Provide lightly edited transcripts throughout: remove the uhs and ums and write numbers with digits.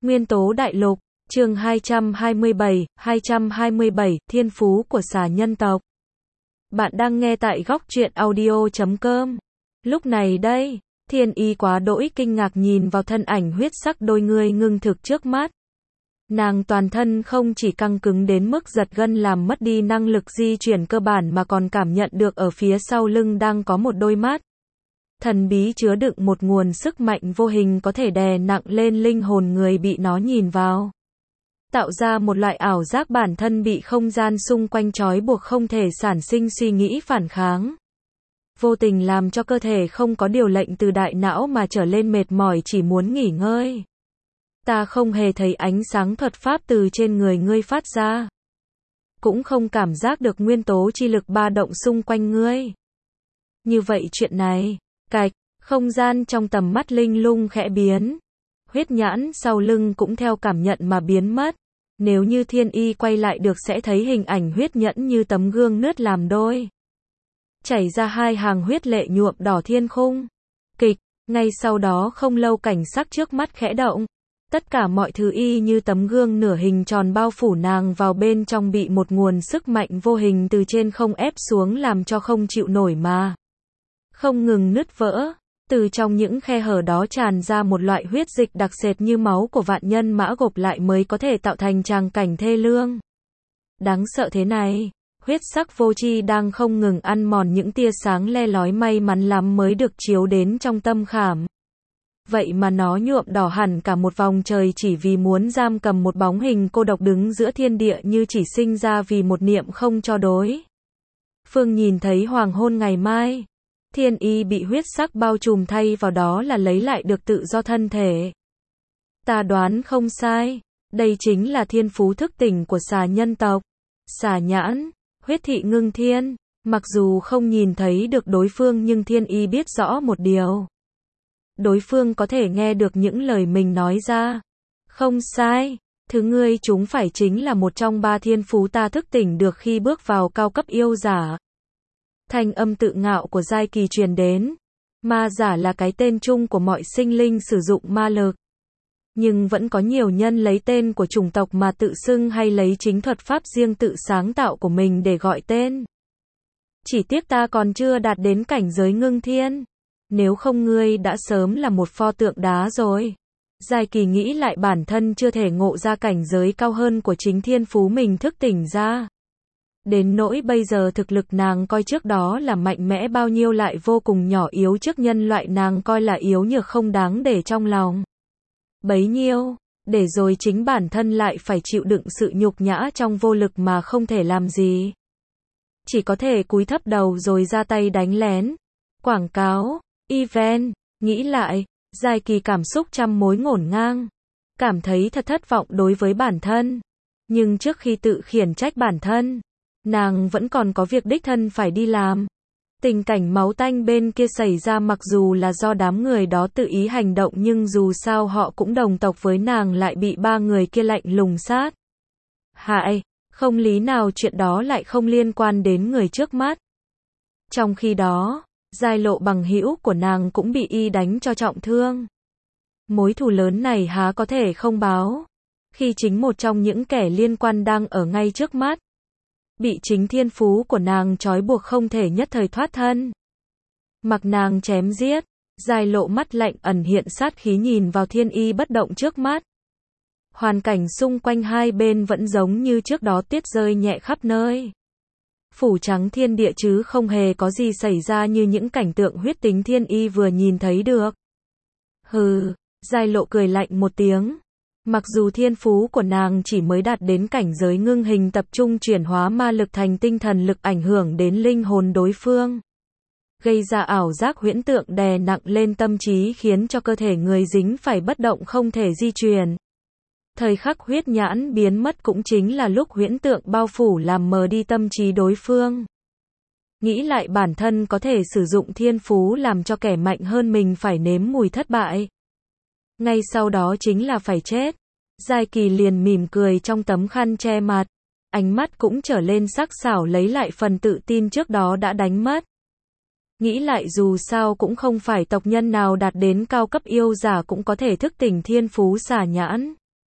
Nguyên tố đại lục, chương 227, Thiên phú của xà nhân tộc. Bạn đang nghe tại góc truyện audio.com. Lúc này đây, Thiên Y quá đỗi kinh ngạc nhìn vào thân ảnh huyết sắc đôi người ngưng thực trước mắt. Nàng toàn thân không chỉ căng cứng đến mức giật gân làm mất đi năng lực di chuyển cơ bản mà còn cảm nhận được ở phía sau lưng đang có một đôi mắt thần bí chứa đựng một nguồn sức mạnh vô hình có thể đè nặng lên linh hồn người bị nó nhìn vào. Tạo ra một loại ảo giác bản thân bị không gian xung quanh trói buộc không thể sản sinh suy nghĩ phản kháng. Vô tình làm cho cơ thể không có điều lệnh từ đại não mà trở lên mệt mỏi chỉ muốn nghỉ ngơi. Ta không hề thấy ánh sáng thuật pháp từ trên người ngươi phát ra. Cũng không cảm giác được nguyên tố chi lực ba động xung quanh ngươi. Như vậy chuyện này, cạch, không gian trong tầm mắt linh lung khẽ biến. Huyết nhãn sau lưng cũng theo cảm nhận mà biến mất. Nếu như Thiên Y quay lại được sẽ thấy hình ảnh huyết nhẫn như tấm gương nứt làm đôi. Chảy ra hai hàng huyết lệ nhuộm đỏ thiên khung. Kịch, ngay sau đó không lâu cảnh sắc trước mắt khẽ động. Tất cả mọi thứ y như tấm gương nửa hình tròn bao phủ nàng vào bên trong bị một nguồn sức mạnh vô hình từ trên không ép xuống làm cho không chịu nổi mà không ngừng nứt vỡ. Từ trong những khe hở đó tràn ra một loại huyết dịch đặc sệt như máu của vạn nhân mã gộp lại mới có thể tạo thành tràng cảnh thê lương. Đáng sợ thế này, huyết sắc vô tri đang không ngừng ăn mòn những tia sáng le lói may mắn lắm mới được chiếu đến trong tâm khảm. Vậy mà nó nhuộm đỏ hẳn cả một vòng trời chỉ vì muốn giam cầm một bóng hình cô độc đứng giữa thiên địa như chỉ sinh ra vì một niệm không cho đối phương nhìn thấy hoàng hôn ngày mai. Thiên Y bị huyết sắc bao trùm thay vào đó là lấy lại được tự do thân thể. Ta đoán không sai, đây chính là thiên phú thức tỉnh của xà nhân tộc. Xà nhãn, huyết thị ngưng thiên, mặc dù không nhìn thấy được đối phương nhưng Thiên Y biết rõ một điều. Đối phương có thể nghe được những lời mình nói ra. Không sai, thứ ngươi chúng phải chính là một trong ba thiên phú ta thức tỉnh được khi bước vào cao cấp yêu giả. Thanh âm tự ngạo của giai kỳ truyền đến. Ma giả là cái tên chung của mọi sinh linh sử dụng ma lực. Nhưng vẫn có nhiều nhân lấy tên của chủng tộc mà tự xưng hay lấy chính thuật pháp riêng tự sáng tạo của mình để gọi tên. Chỉ tiếc ta còn chưa đạt đến cảnh giới ngưng thiên. Nếu không ngươi đã sớm là một pho tượng đá rồi. Giai kỳ nghĩ lại bản thân chưa thể ngộ ra cảnh giới cao hơn của chính thiên phú mình thức tỉnh ra. Đến nỗi bây giờ thực lực nàng coi trước đó là mạnh mẽ bao nhiêu lại vô cùng nhỏ yếu trước nhân loại nàng coi là yếu nhược không đáng để trong lòng. Bấy nhiêu, để rồi chính bản thân lại phải chịu đựng sự nhục nhã trong vô lực mà không thể làm gì. Chỉ có thể cúi thấp đầu rồi ra tay đánh lén. Quảng cáo, event, nghĩ lại, giai kỳ cảm xúc trăm mối ngổn ngang. Cảm thấy thật thất vọng đối với bản thân. Nhưng trước khi tự khiển trách bản thân, nàng vẫn còn có việc đích thân phải đi làm. Tình cảnh máu tanh bên kia xảy ra mặc dù là do đám người đó tự ý hành động nhưng dù sao họ cũng đồng tộc với nàng lại bị ba người kia lạnh lùng sát hại, không lý nào chuyện đó lại không liên quan đến người trước mắt. Trong khi đó, giai lộ bằng hữu của nàng cũng bị y đánh cho trọng thương. Mối thù lớn này há có thể không báo, khi chính một trong những kẻ liên quan đang ở ngay trước mắt. Bị chính thiên phú của nàng trói buộc không thể nhất thời thoát thân. Mặc nàng chém giết, giai lộ mắt lạnh ẩn hiện sát khí nhìn vào Thiên Y bất động trước mắt. Hoàn cảnh xung quanh hai bên vẫn giống như trước đó, tuyết rơi nhẹ khắp nơi. Phủ trắng thiên địa chứ không hề có gì xảy ra như những cảnh tượng huyết tính Thiên Y vừa nhìn thấy được. Hừ, giai lộ cười lạnh một tiếng. Mặc dù thiên phú của nàng chỉ mới đạt đến cảnh giới ngưng hình tập trung chuyển hóa ma lực thành tinh thần lực ảnh hưởng đến linh hồn đối phương. Gây ra ảo giác huyễn tượng đè nặng lên tâm trí khiến cho cơ thể người dính phải bất động không thể di chuyển. Thời khắc huyết nhãn biến mất cũng chính là lúc huyễn tượng bao phủ làm mờ đi tâm trí đối phương. Nghĩ lại bản thân có thể sử dụng thiên phú làm cho kẻ mạnh hơn mình phải nếm mùi thất bại. Ngay sau đó chính là phải chết. Giai kỳ liền mỉm cười trong tấm khăn che mặt. Ánh mắt cũng trở lên sắc sảo lấy lại phần tự tin trước đó đã đánh mất. Nghĩ lại dù sao cũng không phải tộc nhân nào đạt đến cao cấp yêu giả cũng có thể thức tỉnh thiên phú xà nhãn.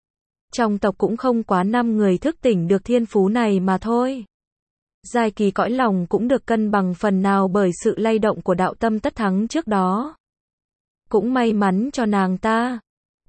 Trong tộc cũng không quá 5 người thức tỉnh được thiên phú này mà thôi. Giai Kỳ cõi lòng cũng được cân bằng phần nào bởi sự lay động của đạo tâm tất thắng trước đó. Cũng may mắn cho nàng ta.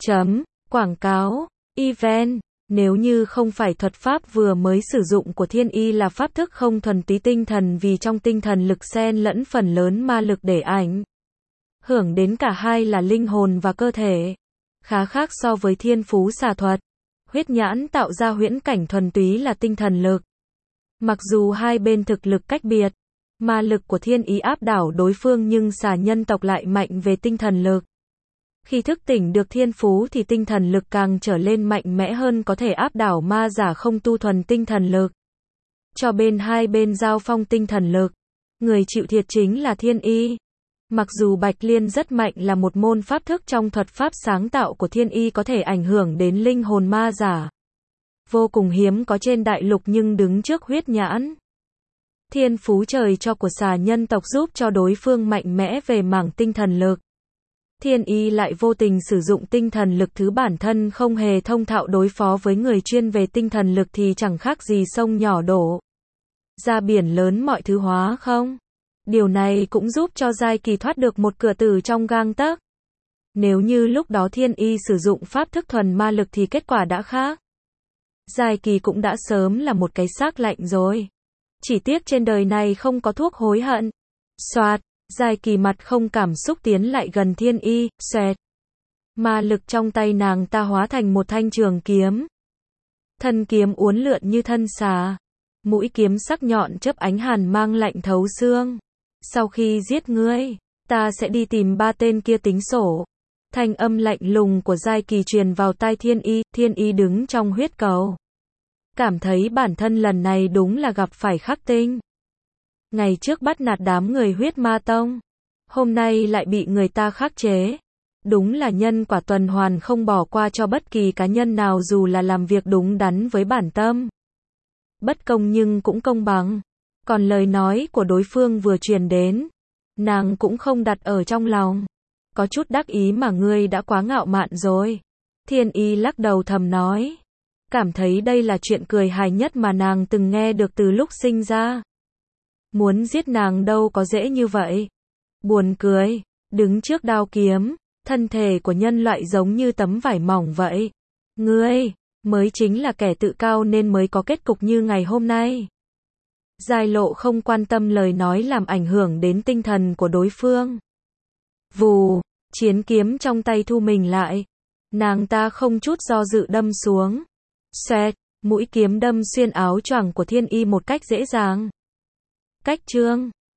Quảng cáo, event, nếu như không phải thuật pháp vừa mới sử dụng của Thiên Y là pháp thức không thuần túy tinh thần vì trong tinh thần lực xen lẫn phần lớn ma lực để ảnh hưởng đến cả hai là linh hồn và cơ thể. Khá khác so với thiên phú xà thuật. Huyết nhãn tạo ra huyễn cảnh thuần túy là tinh thần lực. Mặc dù hai bên thực lực cách biệt, ma lực của Thiên Ý áp đảo đối phương nhưng xà nhân tộc lại mạnh về tinh thần lực. Khi thức tỉnh được thiên phú thì tinh thần lực càng trở lên mạnh mẽ hơn có thể áp đảo ma giả không tu thuần tinh thần lực. Cho hai bên giao phong tinh thần lực, người chịu thiệt chính là Thiên Y. Mặc dù Bạch Liên rất mạnh là một môn pháp thức trong thuật pháp sáng tạo của Thiên Y có thể ảnh hưởng đến linh hồn ma giả. Vô cùng hiếm có trên đại lục nhưng đứng trước huyết nhãn. Thiên phú trời cho của xà nhân tộc giúp cho đối phương mạnh mẽ về mảng tinh thần lực. Thiên Y lại vô tình sử dụng tinh thần lực thứ bản thân không hề thông thạo đối phó với người chuyên về tinh thần lực thì chẳng khác gì sông nhỏ đổ ra biển lớn mọi thứ hóa không. Điều này cũng giúp cho Giai Kỳ thoát được một cửa tử trong gang tấc. Nếu như lúc đó Thiên Y sử dụng pháp thức thuần ma lực thì kết quả đã khác. Giai Kỳ cũng đã sớm là một cái xác lạnh rồi. Chỉ tiếc trên đời này không có thuốc hối hận. Soạt, Giai Kỳ mặt không cảm xúc tiến lại gần Thiên Y, xoẹt. Ma lực trong tay nàng ta hóa thành một thanh trường kiếm. Thân kiếm uốn lượn như thân xà. Mũi kiếm sắc nhọn chớp ánh hàn mang lạnh thấu xương. Sau khi giết ngươi, ta sẽ đi tìm 3 tên kia tính sổ. Thanh âm lạnh lùng của Giai Kỳ truyền vào tai Thiên Y đứng trong huyết cầu. Cảm thấy bản thân lần này đúng là gặp phải khắc tinh. Ngày trước bắt nạt đám người huyết ma tông, hôm nay lại bị người ta khắc chế. Đúng là nhân quả tuần hoàn không bỏ qua cho bất kỳ cá nhân nào dù là làm việc đúng đắn với bản tâm. Bất công nhưng cũng công bằng. Còn lời nói của đối phương vừa truyền đến, nàng cũng không đặt ở trong lòng. Có chút đắc ý mà ngươi đã quá ngạo mạn rồi. Thiên Y lắc đầu thầm nói. Cảm thấy đây là chuyện cười hài nhất mà nàng từng nghe được từ lúc sinh ra. Muốn giết nàng đâu có dễ như vậy. Buồn cười, đứng trước đao kiếm, thân thể của nhân loại giống như tấm vải mỏng vậy. Ngươi mới chính là kẻ tự cao nên mới có kết cục như ngày hôm nay. Giai Lộ không quan tâm lời nói làm ảnh hưởng đến tinh thần của đối phương. Vù, chiến kiếm trong tay thu mình lại. Nàng ta không chút do dự đâm xuống. Xoẹt, mũi kiếm đâm xuyên áo choàng của Thiên Y một cách dễ dàng. Cách chương